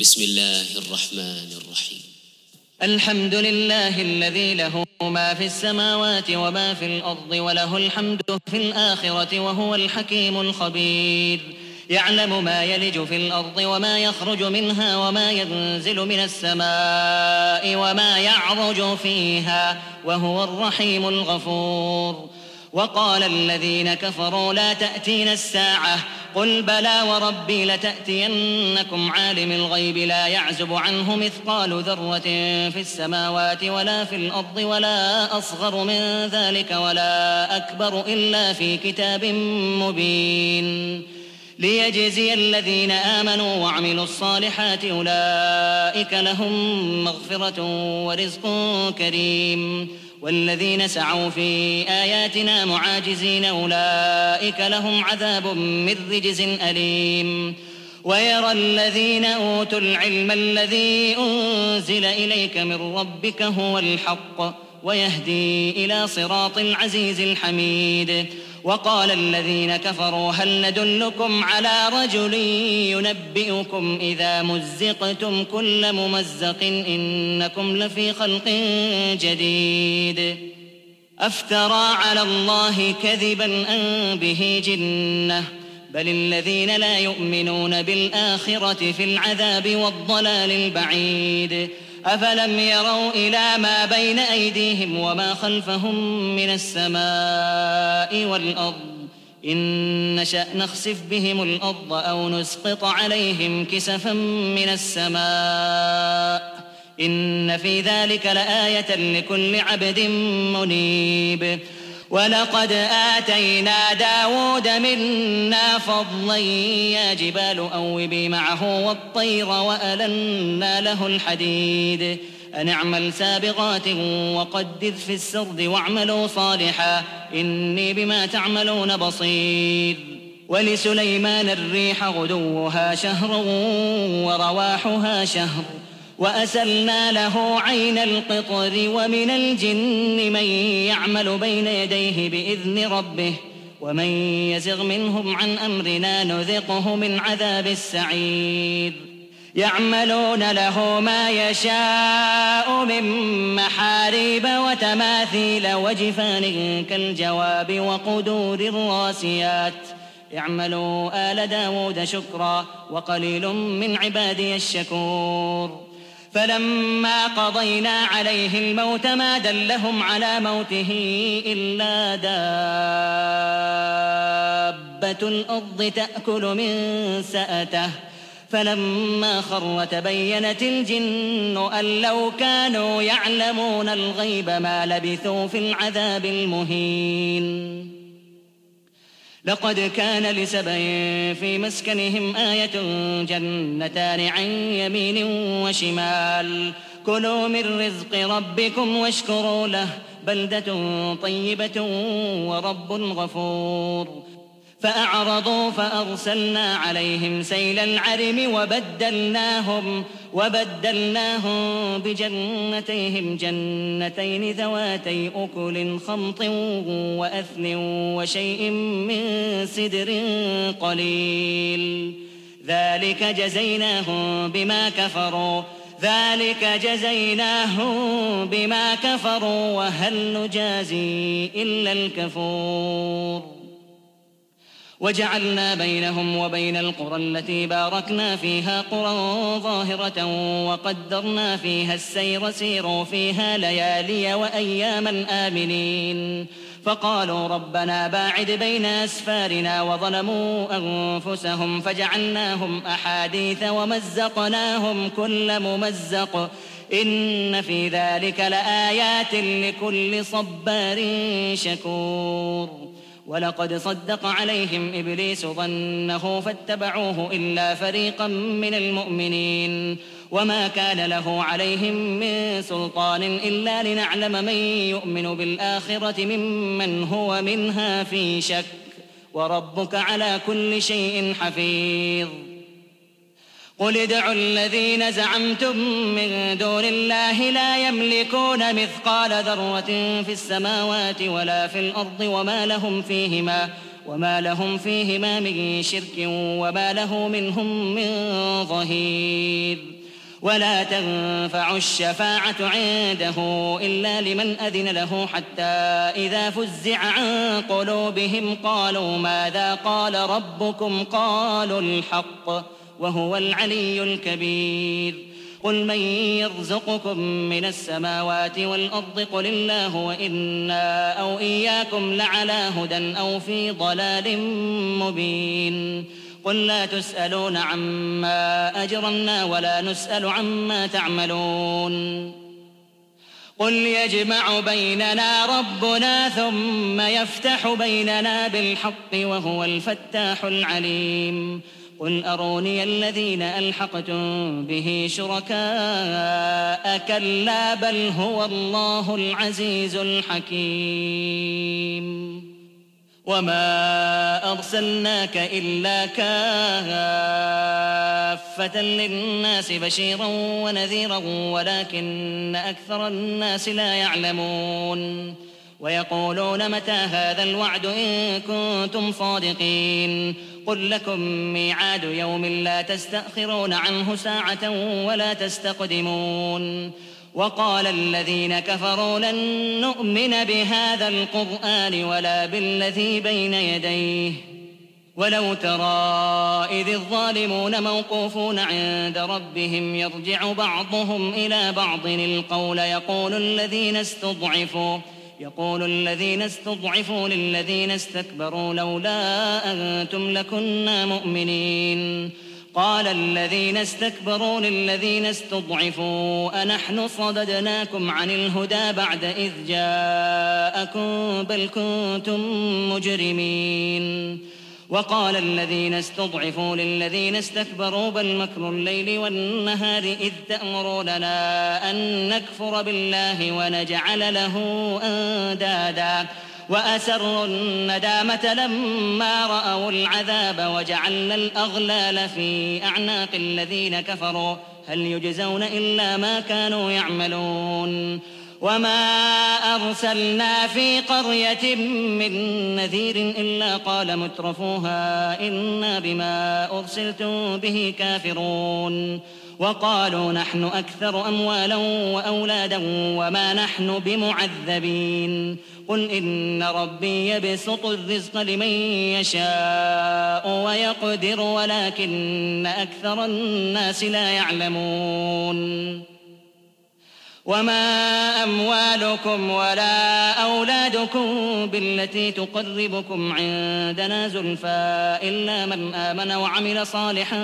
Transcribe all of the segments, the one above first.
بسم الله الرحمن الرحيم. الحمد لله الذي له ما في السماوات وما في الأرض وله الحمد في الآخرة وهو الحكيم الخبير. يعلم ما يلج في الأرض وما يخرج منها وما ينزل من السماء وما يعرج فيها وهو الرحيم الغفور. وقال الذين كفروا لا تأتينا الساعة قل بلى وربي لتأتينكم عالم الغيب لا يعزب عنه مثقال ذرة في السماوات ولا في الأرض ولا أصغر من ذلك ولا أكبر إلا في كتاب مبين ليجزي الذين آمنوا وعملوا الصالحات أولئك لهم مغفرة ورزق كريم والذين سعوا في آياتنا معاجزين أولئك لهم عذاب من رجز أليم. ويرى الذين أوتوا العلم الذي أنزل إليك من ربك هو الحق ويهدي إلى صراط العزيز الحميد. وقال الذين كفروا هل ندلكم على رجل ينبئكم إذا مزقتم كل ممزق إنكم لفي خلق جديد أفترى على الله كذبا أم به جنة بل الذين لا يؤمنون بالآخرة في العذاب والضلال البعيد. أفلم يروا إلى ما بين أيديهم وما خلفهم من السماء والأرض إن نشأ نخسف بهم الأرض أو نسقط عليهم كسفا من السماء إن في ذلك لآية لكل عبد منيب. ولقد آتينا داود منا فضلا يا جبال أوبي معه والطير وألنا له الحديد أن اعمل سابغات وقدر في السرد واعملوا صالحا إني بما تعملون بصير. ولسليمان الريح غدوها شهر ورواحها شهر وأسلنا له عين القطر ومن الجن من يعمل بين يديه بإذن ربه ومن يزغ منهم عن أمرنا نذقه من عذاب السعير. يعملون له ما يشاء من محاريب وتماثيل وجفان كالجواب وقدور الراسيات اعملوا آل داود شكرا وقليل من عبادي الشكور. فلما قضينا عليه الموت ما دلهم على موته إلا دابة الأرض تأكل من سأته فلما خر تبينت الجن أن لو كانوا يعلمون الغيب ما لبثوا في العذاب المهين. لقد كان لسبع في مسكنهم آية جنتان عن يمين وشمال كلوا من رزق ربكم واشكروا له بلدة طيبة ورب غفور. فأعرضوا فأرسلنا عليهم سيل العرم وبدلناهم بجنتيهم جنتين ذواتي أكل خمط وأثل وشيء من سدر قليل ذلك جزيناهم بما كفروا وهل نجازي إلا الكفور. وجعلنا بينهم وبين القرى التي باركنا فيها قرى ظاهرة وقدرنا فيها السير سيروا فيها ليالي وأياما آمنين. فقالوا ربنا باعد بين أسفارنا وظلموا أنفسهم فجعلناهم أحاديث ومزقناهم كل ممزق إن في ذلك لآيات لكل صبار شكور. ولقد صدق عليهم إبليس ظنه فاتبعوه إلا فريقا من المؤمنين وما كان له عليهم من سلطان إلا لنعلم من يؤمن بالآخرة ممن هو منها في شك وربك على كل شيء حفيظ. قل ادعوا الذين زعمتم من دون الله لا يملكون مثقال ذرة في السماوات ولا في الأرض وما لهم فيهما من شرك وما له منهم من ظهير. ولا تنفع الشفاعة عنده إلا لمن أذن له حتى إذا فزع عن قلوبهم قالوا ماذا قال ربكم قالوا الحق وهو العلي الكبير. قل من يرزقكم من السماوات والأرض قل الله وإنا أو إياكم لعلى هدى أو في ضلال مبين. قل لا تسألون عما أجرمنا ولا نسأل عما تعملون. قل يجمع بيننا ربنا ثم يفتح بيننا بالحق وهو الفتاح العليم. قل أروني الذين ألحقتم به شركاء كلا بل هو الله العزيز الحكيم. وما أرسلناك إلا كافة للناس بشيرا ونذيرا ولكن أكثر الناس لا يعلمون. ويقولون متى هذا الوعد إن كنتم صادقين. قل لكم ميعاد يوم لا تستأخرون عنه ساعة ولا تستقدمون. وقال الذين كفروا لن نؤمن بهذا القرآن ولا بالذي بين يديه ولو ترى إذ الظالمون موقوفون عند ربهم يرجع بعضهم إلى بعض القول يقول الذين استضعفوا للذين استكبروا لولا أنتم لكنا مؤمنين. قال الذين استكبروا للذين استضعفوا أنحن صددناكم عن الهدى بعد إذ جاءكم بل كنتم مجرمين. وقال الذين استضعفوا للذين استكبروا بل مكر الليل والنهار إذ تأمروننا أن نكفر بالله ونجعل له أندادا وأسروا الندامة لما رأوا العذاب وجعلنا الأغلال في أعناق الذين كفروا هل يجزون إلا ما كانوا يعملون. وما أرسلنا في قرية من نذير إلا قال مترفوها إنا بما أرسلتم به كافرون. وقالوا نحن أكثر أموالا وأولادا وما نحن بمعذبين. قل إن ربي يبسط الرزق لمن يشاء ويقدر ولكن أكثر الناس لا يعلمون. وما أموالكم ولا أولادكم بالتي تقربكم عندنا زلفى إلا من آمن وعمل صالحا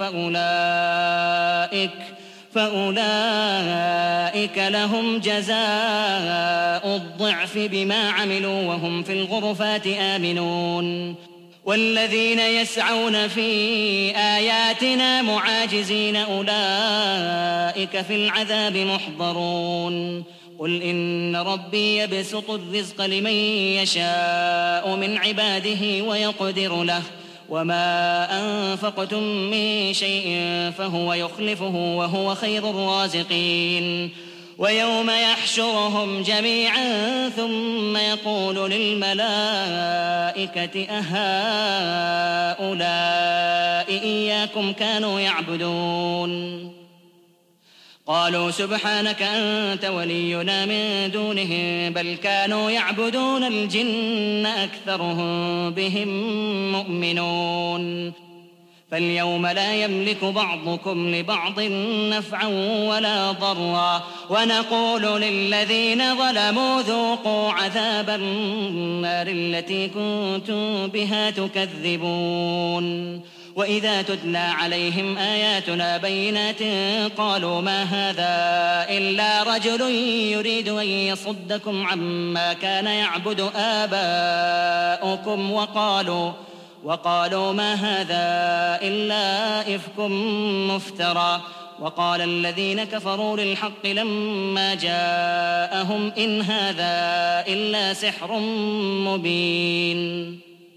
فأولئك لهم جزاء الضعف بما عملوا وهم في الغرفات آمنون. والذين يسعون في آياتنا معاجزين أولئك في العذاب محضرون. قل إن ربي يبسط الرزق لمن يشاء من عباده ويقدر له وما أنفقتم من شيء فهو يخلفه وهو خير الرازقين. ويوم يحشرهم جميعا ثم يقول للملائكة أهؤلاء إياكم كانوا يعبدون قالوا سبحانك أنت ولينا من دونهم بل كانوا يعبدون الجن أكثرهم بهم مؤمنون. فاليوم لا يملك بعضكم لبعض نفعا ولا ضرا ونقول للذين ظلموا ذوقوا عذاب النار التي كنتم بها تكذبون. وإذا تتلى عليهم آياتنا بينات قالوا ما هذا إلا رجل يريد أن يصدكم عما كان يعبد آباؤكم وقالوا ما هذا إلا إفك مفترى. وقال الذين كفروا للحق لما جاءهم إن هذا إلا سحر مبين.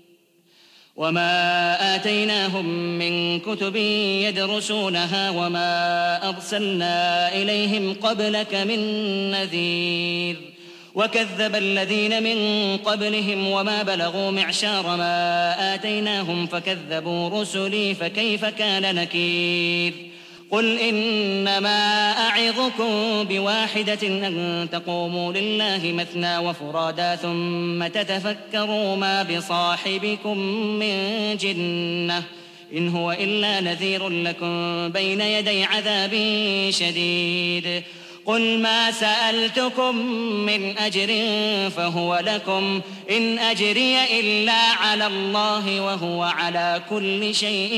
وما آتيناهم من كتب يدرسونها وما أرسلنا إليهم قبلك من نذير. وكذب الذين من قبلهم وما بلغوا معشار ما آتيناهم فكذبوا رسلي فكيف كان نكير قل إنما أعظكم بواحدة أن تقوموا لله مثنى وفرادا ثم تتفكروا ما بصاحبكم من جنة إن هو إلا نذير لكم بين يدي عذاب شديد قل ما سألتكم من أجر فهو لكم إن أجري إلا على الله وهو على كل شيء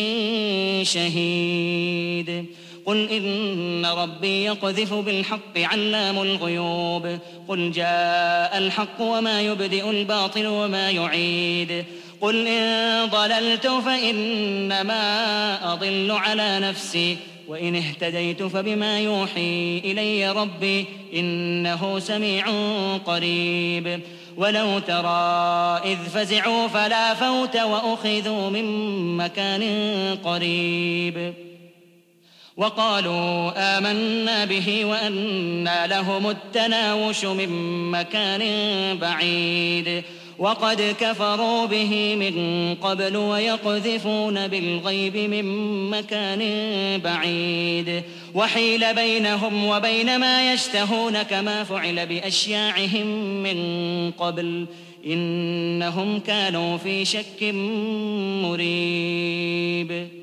شهيد قل إن ربي يقذف بالحق علام الغيوب قل جاء الحق وما يبدئ الباطل وما يعيد قل إن ضللت فإنما أضل على نفسي وإن اهتديت فبما يوحي إلي ربي إنه سميع قريب ولو ترى إذ فزعوا فلا فوت وأخذوا من مكان قريب وقالوا آمنا به وأنى لهم التناوش من مكان بعيد وقد كفروا به من قبل ويقذفون بالغيب من مكان بعيد وحيل بينهم وبين ما يشتهون كما فعل بأشياعهم من قبل إنهم كانوا في شك مريب